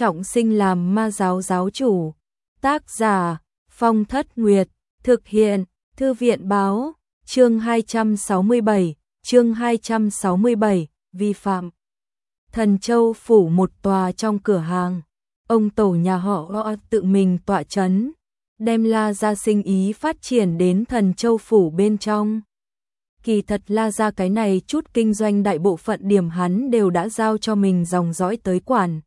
trọng sinh làm ma giáo giáo chủ. Tác giả Phong Thất Nguyệt, thực hiện Thư viện báo, chương 267, vi phạm. Thần Châu phủ một tòa trong cửa hàng, ông tổ nhà họ tự mình tọa chấn, đem La Gia sinh ý phát triển đến Thần Châu phủ bên trong. Kỳ thật La Gia cái này chút kinh doanh đại bộ phận điểm hắn đều đã giao cho mình dòng dõi tới quản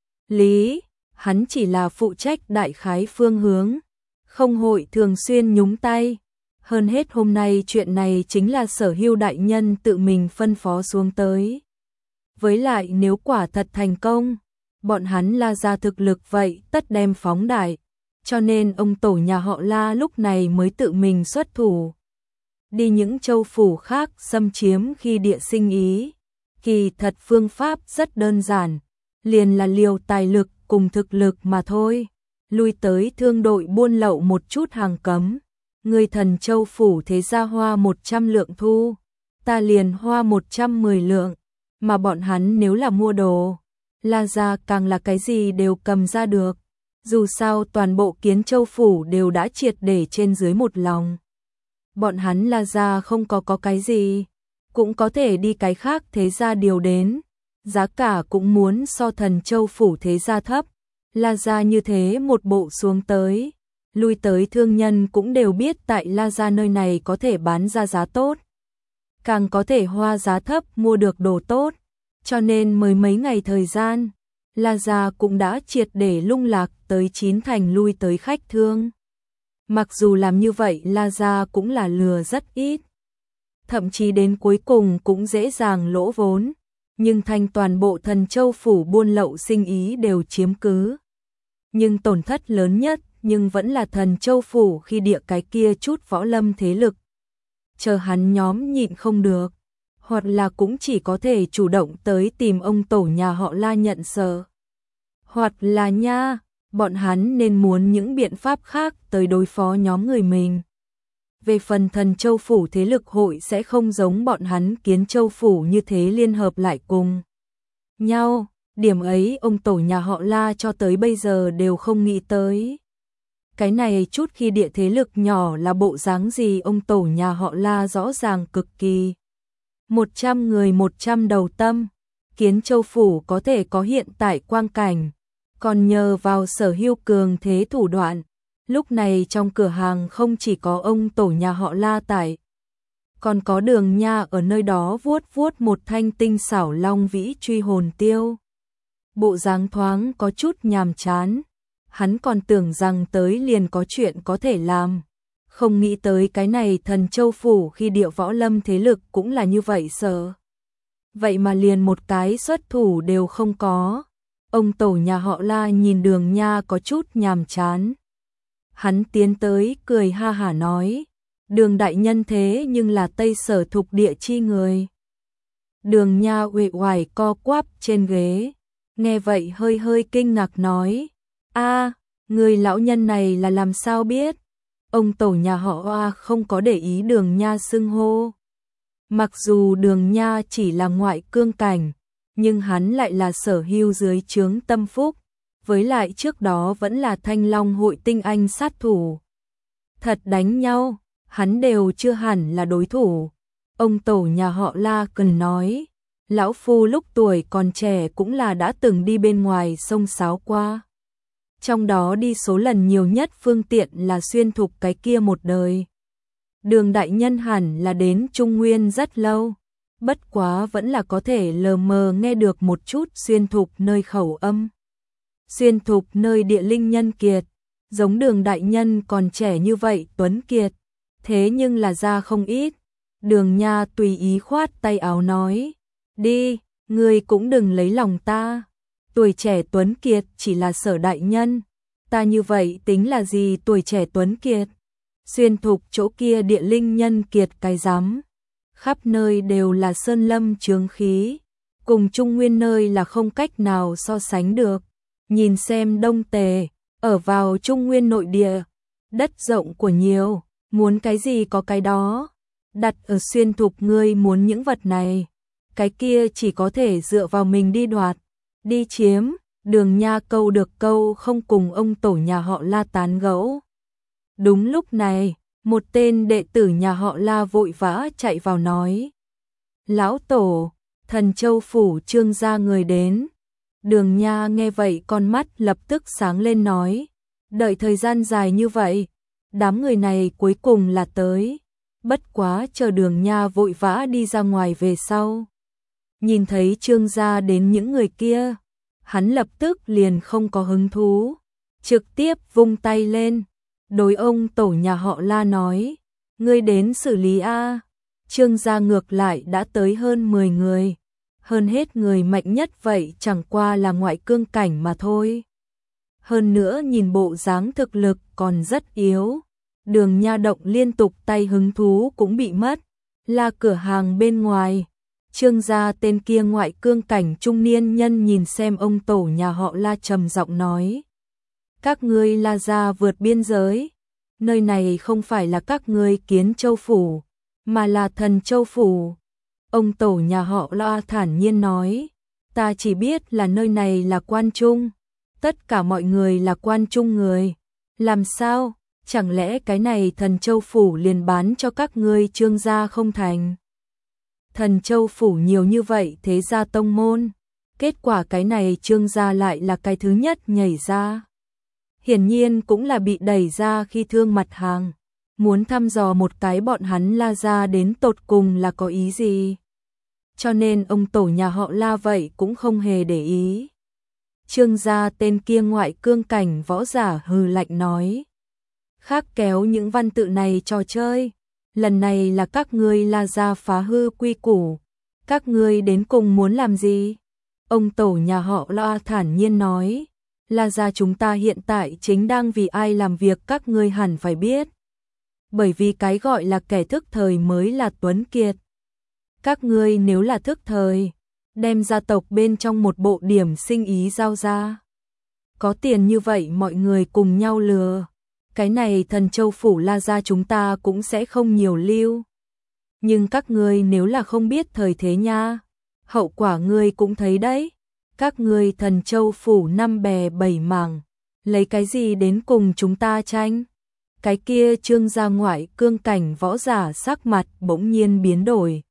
lý, hắn chỉ là phụ trách đại khái phương hướng, không hội thường xuyên nhúng tay. Hơn hết hôm nay chuyện này chính là Sở Hưu đại nhân tự mình phân phó xuống tới. Với lại nếu quả thật thành công, bọn hắn La Gia thực lực vậy tất đem phóng đại, cho nên ông tổ nhà họ La lúc này mới tự mình xuất thủ. Đi những châu phủ khác xâm chiếm khi địa sinh ý. Kỳ thật phương pháp rất đơn giản, liền là liều tài lực cùng thực lực mà thôi. Lui tới thương đội buôn lậu một chút hàng cấm. Người Thần Châu phủ thế ra hoa 100 lượng thu, ta liền hoa 110 lượng, mà bọn hắn nếu là mua đồ, La Gia càng là cái gì đều cầm ra được. Dù sao toàn bộ Kiến Châu phủ đều đã triệt để trên dưới một lòng. Bọn hắn La Gia không có cái gì, cũng có thể đi cái khác thế gia điều đến, giá cả cũng muốn so Thần Châu phủ thế gia thấp. La Gia như thế một bộ xuống tới, lui tới thương nhân cũng đều biết tại La Gia nơi này có thể bán ra giá tốt, càng có thể hoa giá thấp mua được đồ tốt, cho nên mới mấy ngày thời gian, La Gia cũng đã triệt để lung lạc tới 9 thành lui tới khách thương. Mặc dù làm như vậy La Gia cũng là lừa rất ít, thậm chí đến cuối cùng cũng dễ dàng lỗ vốn, nhưng thành toàn bộ Thần Châu phủ buôn lậu sinh ý đều chiếm cứ. Nhưng tổn thất lớn nhất nhưng vẫn là Thần Châu phủ khi địa cái kia chút võ lâm thế lực. Chờ hắn nhóm nhịn không được, hoặc là cũng chỉ có thể chủ động tới tìm ông tổ nhà họ La nhận sợ. Hoặc là nha, bọn hắn nên muốn những biện pháp khác tới đối phó nhóm người mình. Về phần Thần Châu phủ thế lực hội sẽ không giống bọn hắn Kiến Châu phủ như thế liên hợp lại cùng nhau, điểm ấy ông tổ nhà họ La cho tới bây giờ đều không nghĩ tới. Cái này chút khi địa thế lực nhỏ là bộ dáng gì ông tổ nhà họ La rõ ràng cực kỳ. 100 người 100 đầu tâm, Kiến Châu phủ có thể có hiện tại quang cảnh, còn nhờ vào Sở Hưu cường thế thủ đoạn. Lúc này trong cửa hàng không chỉ có ông tổ nhà họ La tại, còn có Đường Nha ở nơi đó vuốt vuốt một thanh tinh xảo long vĩ truy hồn tiêu. Bộ dáng thoáng có chút nhàm chán, hắn còn tưởng rằng tới liền có chuyện có thể làm, không nghĩ tới cái này Thần Châu phủ khi địa võ lâm thế lực cũng là như vậy sợ. Vậy mà liền một cái xuất thủ đều không có. Ông tổ nhà họ La nhìn Đường Nha có chút nhàm chán. Hắn tiến tới cười ha hả nói, Đường đại nhân thế nhưng là Tây Sở Thục địa chi người. Đường Nha uể oải co quắp trên ghế, nghe vậy hơi hơi kinh ngạc nói, a, người lão nhân này là làm sao biết? Ông tổ nhà họ Hoa không có để ý Đường Nha xưng hô. Mặc dù Đường Nha chỉ là ngoại cương cảnh, nhưng hắn lại là Sở Hưu dưới trướng tâm phúc, với lại trước đó vẫn là Thanh Long hội tinh anh sát thủ. Thật đánh nhau, hắn đều chưa hẳn là đối thủ. Ông tổ nhà họ La cần nói, lão phu lúc tuổi còn trẻ cũng là đã từng đi bên ngoài sông sáo qua. Trong đó đi số lần nhiều nhất phương tiện là xuyên thục cái kia một đời. Đường đại nhân hẳn là đến Trung Nguyên rất lâu, bất quá vẫn là có thể lờ mờ nghe được một chút xuyên thục nơi khẩu âm. Xuyên thục nơi địa linh nhân kiệt, giống Đường đại nhân còn trẻ như vậy tuấn kiệt, thế nhưng là ra không ít. Đường Nha tùy ý khoát tay áo nói, đi, ngươi cũng đừng lấy lòng ta, tuổi trẻ tuấn kiệt chỉ là Sở đại nhân, ta như vậy tính là gì tuổi trẻ tuấn kiệt. Xuyên thục chỗ kia địa linh nhân kiệt cái rắm, khắp nơi đều là sơn lâm chướng khí, cùng Trung Nguyên nơi là không cách nào so sánh được. Nhìn xem Đông Tề, ở vào Trung Nguyên nội địa, đất rộng của nhiều, muốn cái gì có cái đó. Đặt ở xuyên thục ngươi muốn những vật này, cái kia chỉ có thể dựa vào mình đi đoạt, đi chiếm. Đường Nha câu được câu không cùng ông tổ nhà họ La tán gẫu. Đúng lúc này, một tên đệ tử nhà họ La vội vã chạy vào nói: "Lão tổ, Thần Châu phủ Trương gia người đến." Đường Nha nghe vậy con mắt lập tức sáng lên nói: "Đợi thời gian dài như vậy, đám người này cuối cùng là tới." Bất quá chờ Đường Nha vội vã đi ra ngoài về sau, nhìn thấy Trương gia đến những người kia, hắn lập tức liền không có hứng thú, trực tiếp vung tay lên, đối ông tổ nhà họ La nói: "Ngươi đến xử lý a." Trương gia ngược lại đã tới hơn 10 người, hơn hết người mạnh nhất vậy chẳng qua là ngoại cương cảnh mà thôi. Hơn nữa nhìn bộ dáng thực lực còn rất yếu. Đường Nha động liên tục tay hứng thú cũng bị mất. La cửa hàng bên ngoài, Trương gia tên kia ngoại cương cảnh trung niên nhân nhìn xem ông tổ nhà họ La trầm giọng nói: "Các ngươi La gia vượt biên giới, nơi này không phải là các ngươi Kiến Châu phủ, mà là Thần Châu phủ." Ông tổ nhà họ La thản nhiên nói: "Ta chỉ biết là nơi này là quan trung, tất cả mọi người là quan trung người, làm sao? Chẳng lẽ cái này Thần Châu phủ liền bán cho các ngươi Trương gia không thành?" Thần Châu phủ nhiều như vậy thế gia tông môn, kết quả cái này Trương gia lại là cái thứ nhất nhảy ra. Hiển nhiên cũng là bị đẩy ra khi thương mặt hàng, muốn thăm dò một cái bọn hắn La gia đến tột cùng là có ý gì. Cho nên ông tổ nhà họ La vậy cũng không hề để ý. Trương gia tên kia ngoại cương cảnh võ giả hừ lạnh nói: "Khác kéo những văn tự này trò chơi, lần này là các ngươi La gia phá hư quy củ, các ngươi đến cùng muốn làm gì?" Ông tổ nhà họ La thản nhiên nói: "La gia chúng ta hiện tại chính đang vì ai làm việc các ngươi hẳn phải biết. Bởi vì cái gọi là kẻ thức thời mới là tuấn kiệt. Các ngươi nếu là thức thời, đem gia tộc bên trong một bộ điểm sinh ý giao ra. Có tiền như vậy mọi người cùng nhau lừa. Cái này Thần Châu phủ La gia chúng ta cũng sẽ không nhiều lưu. Nhưng các ngươi nếu là không biết thời thế nha, hậu quả ngươi cũng thấy đấy. Các ngươi Thần Châu phủ năm bè bảy mảng, lấy cái gì đến cùng chúng ta tranh?" Cái kia Trương gia ngoại cương cảnh võ giả sắc mặt bỗng nhiên biến đổi.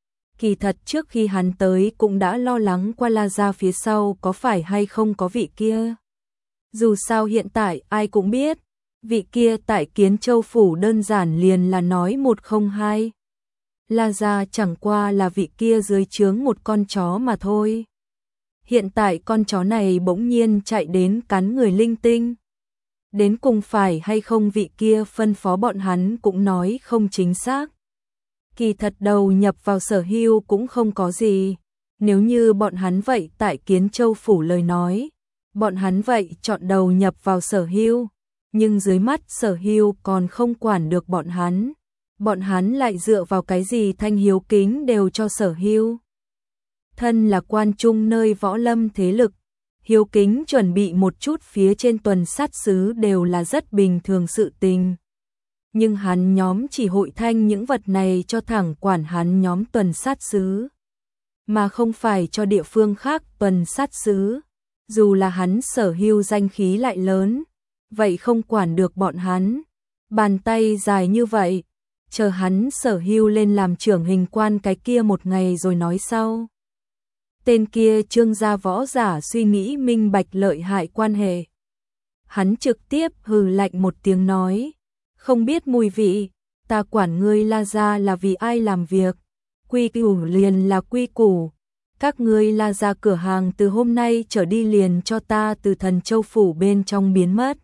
Kỳ thật trước khi hắn tới cũng đã lo lắng qua La gia phía sau có phải hay không có vị kia. Dù sao hiện tại ai cũng biết, vị kia tại Kiến Châu phủ đơn giản liền là nói một không hai. La gia chẳng qua là vị kia dưới trướng một con chó mà thôi. Hiện tại con chó này bỗng nhiên chạy đến cắn người linh tinh. Đến cùng phải hay không vị kia phân phó bọn hắn cũng nói không chính xác. Kỳ thật đầu nhập vào Sở Hưu cũng không có gì. Nếu như bọn hắn vậy tại Kiến Châu phủ lời nói, bọn hắn vậy chọn đầu nhập vào Sở Hưu, nhưng dưới mắt Sở Hưu còn không quản được bọn hắn. Bọn hắn lại dựa vào cái gì thanh hiếu kính đều cho Sở Hưu. Thân là quan trung nơi võ lâm thế lực, hiếu kính chuẩn bị một chút phía trên tuần sát sứ đều là rất bình thường sự tình. Nhưng hắn nhóm chỉ hội thanh những vật này cho thẳng quản hắn nhóm tuần sát sứ, mà không phải cho địa phương khác tuần sát sứ. Dù là hắn Sở Hưu danh khí lại lớn, vậy không quản được bọn hắn. Bàn tay dài như vậy, chờ hắn Sở Hưu lên làm trưởng hình quan cái kia một ngày rồi nói sau. Tên kia Trương gia võ giả suy nghĩ minh bạch lợi hại quan hệ. Hắn trực tiếp hừ lạnh một tiếng nói: "Không biết mùi vị, ta quản ngươi La gia là vì ai làm việc, quy củ liền là quy củ. Các ngươi La gia cửa hàng từ hôm nay trở đi liền cho ta từ Thần Châu phủ bên trong biến mất."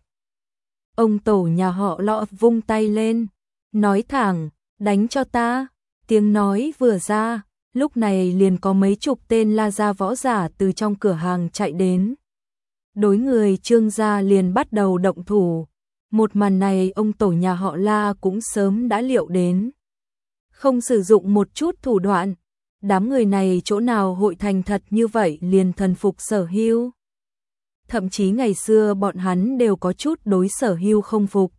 Ông tổ nhà họ Lọ vung tay lên, nói thẳng: "Đánh cho ta." Tiếng nói vừa ra, lúc này liền có mấy chục tên La gia võ giả từ trong cửa hàng chạy đến. Đối người Trương gia liền bắt đầu động thủ. Một màn này ông tổ nhà họ La cũng sớm đã liệu đến. Không sử dụng một chút thủ đoạn, đám người này chỗ nào hội thành thật như vậy liền thần phục Sở Hưu. Thậm chí ngày xưa bọn hắn đều có chút đối Sở Hưu không phục.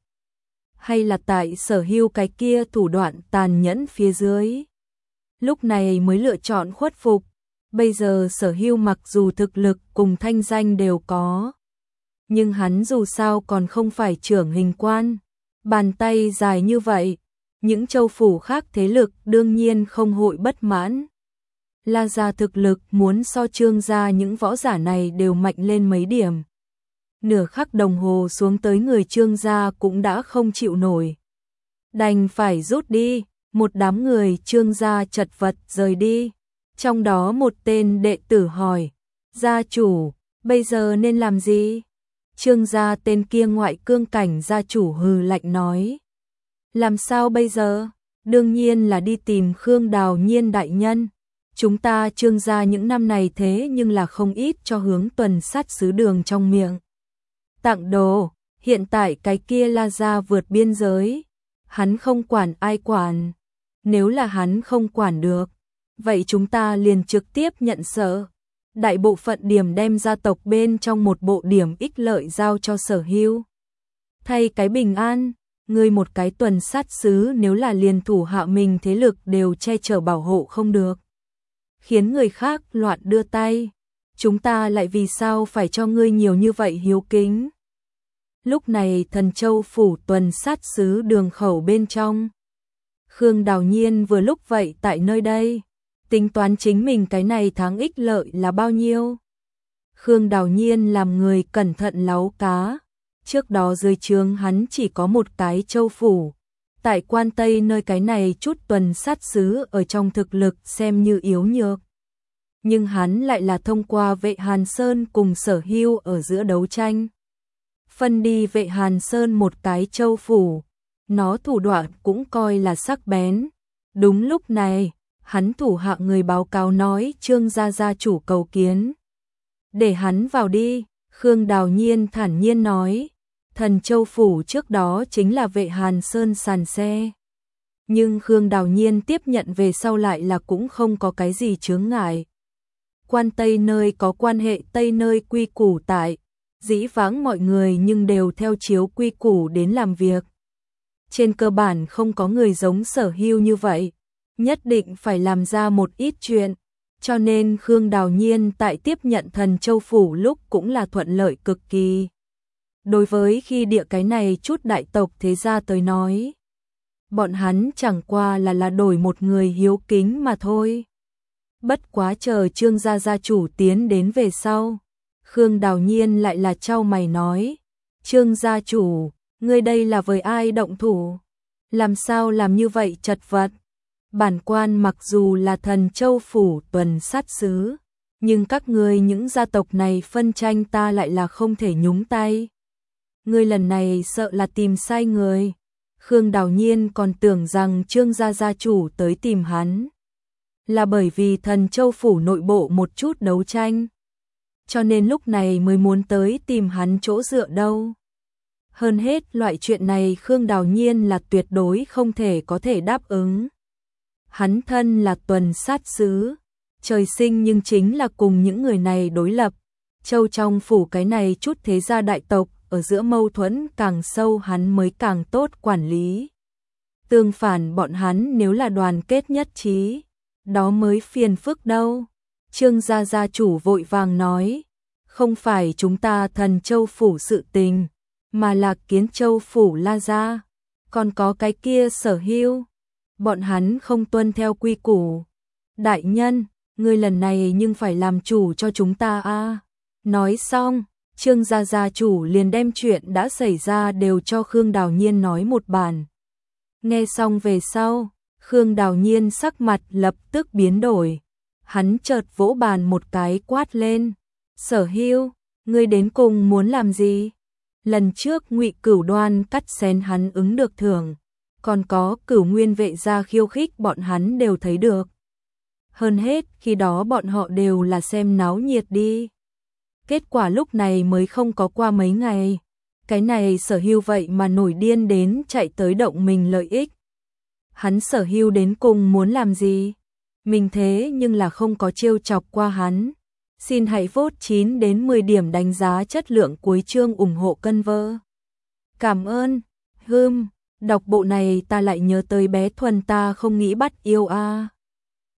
Hay là tại Sở Hưu cái kia thủ đoạn tàn nhẫn phía dưới, lúc này mới lựa chọn khuất phục. Bây giờ Sở Hưu mặc dù thực lực cùng thanh danh đều có, nhưng hắn dù sao còn không phải trưởng hình quan, bàn tay dài như vậy, những châu phủ khác thế lực đương nhiên không hội bất mãn. La gia thực lực muốn so Trương gia những võ giả này đều mạnh lên mấy điểm. Nửa khắc đồng hồ xuống tới người Trương gia cũng đã không chịu nổi. Đành phải rút đi, một đám người Trương gia chật vật rời đi. Trong đó một tên đệ tử hỏi, gia chủ, bây giờ nên làm gì? Trương gia tên kia ngoại cương cảnh gia chủ hừ lạnh nói. Làm sao bây giờ? Đương nhiên là đi tìm Khương Đào Nhiên đại nhân. Chúng ta Trương gia những năm này thế nhưng là không ít cho Hướng Tuần Sát sứ Đường trong miệng tặng đồ, hiện tại cái kia La gia vượt biên giới, hắn không quản ai quản. Nếu là hắn không quản được, vậy chúng ta liền trực tiếp nhận sợ. Đại bộ phận điểm đem gia tộc bên trong một bộ điểm ích lợi giao cho Sở Hưu. Thay cái bình an, người một cái tuần sát sứ nếu là liền thủ hạ mình thế lực đều che chở bảo hộ không được, khiến người khác loạn đưa tay, chúng ta lại vì sao phải cho ngươi nhiều như vậy hiếu kính. Lúc này Thần Châu phủ tuần sát sứ Đường khẩu bên trong, Khương Đào Nhiên vừa lúc vậy tại nơi đây, tính toán chính mình cái này tháng ích lợi là bao nhiêu. Khương Đào Nhiên làm người cẩn thận láu cá, trước đó dưới trướng hắn chỉ có một cái châu phủ, tại Quan Tây nơi cái này chút tuần sát sứ ở trong thực lực xem như yếu nhược. Nhưng hắn lại là thông qua Vệ Hàn Sơn cùng Sở Hưu ở giữa đấu tranh, phân đi Vệ Hàn Sơn một cái châu phủ, nó thủ đoạn cũng coi là sắc bén. Đúng lúc này, hắn thủ hạ người báo cáo nói Trương gia gia chủ cầu kiến. Để hắn vào đi, Khương Đào Nhiên thản nhiên nói. Thần Châu phủ trước đó chính là Vệ Hàn Sơn sàn xe. Nhưng Khương Đào Nhiên tiếp nhận về sau lại là cũng không có cái gì chướng ngại. Quan Tây nơi có quan hệ Tây nơi quy củ tại, dĩ vãng mọi người nhưng đều theo chiếu quy củ đến làm việc. Trên cơ bản không có người giống Sở Hưu như vậy, nhất định phải làm ra một ít chuyện, cho nên Khương Đào Nhiên tại tiếp nhận Thần Châu phủ lúc cũng là thuận lợi cực kỳ. Đối với khi địa cái này chút đại tộc thế gia tới nói, bọn hắn chẳng qua là đổi một người hiếu kính mà thôi. Bất quá chờ Trương gia gia chủ tiến đến về sau, Khương Đào Nhiên lại là chau mày nói, Trương gia chủ, ngươi đây là với ai động thủ? Làm sao làm như vậy chật vật? Bản quan mặc dù là Thần Châu phủ tuần sát sứ, nhưng các ngươi những gia tộc này phân tranh ta lại là không thể nhúng tay. Ngươi lần này sợ là tìm sai người. Khương Đào Nhiên còn tưởng rằng Trương gia gia chủ tới tìm hắn là bởi vì Thần Châu phủ nội bộ một chút đấu tranh, cho nên lúc này mới muốn tới tìm hắn chỗ dựa đâu. Hơn hết loại chuyện này Khương Đào Nhiên là tuyệt đối không thể có thể đáp ứng. Hắn thân là tuần sát sứ, trời sinh nhưng chính là cùng những người này đối lập. Châu trong phủ cái này chút thế gia đại tộc, ở giữa mâu thuẫn càng sâu hắn mới càng tốt quản lý. Tương phản bọn hắn nếu là đoàn kết nhất trí, đó mới phiền phức đâu. Trương gia gia chủ vội vàng nói, không phải chúng ta Thần Châu phủ sự tình, mà là Kiến Châu phủ La gia, còn có cái kia Sở Hưu, bọn hắn không tuân theo quy củ. Đại nhân, ngươi lần này nhưng phải làm chủ cho chúng ta a. Nói xong, Trương gia gia chủ liền đem chuyện đã xảy ra đều cho Khương Đào Nhiên nói một bản. Nghe xong về sau, Khương Đào Nhiên sắc mặt lập tức biến đổi. Hắn chợt vỗ bàn một cái quát lên, Sở Hưu, ngươi đến cùng muốn làm gì? Lần trước Ngụy Cửu Đoan cắt xén hắn ứng được thưởng, còn có Cửu Nguyên vệ gia khiêu khích bọn hắn đều thấy được. Hơn hết khi đó bọn họ đều là xem náo nhiệt đi. Kết quả lúc này mới không có qua mấy ngày, cái này Sở Hưu vậy mà nổi điên đến chạy tới động mình lợi ích. Hắn Sở Hưu đến cùng muốn làm gì? Mình thế nhưng là không có trêu chọc qua hắn. Xin hãy vote 9 đến 10 điểm đánh giá chất lượng cuối chương ủng hộ cân vơ. Cảm ơn. Đọc bộ này ta lại nhớ tới bé Thuần ta không nghĩ bắt yêu a.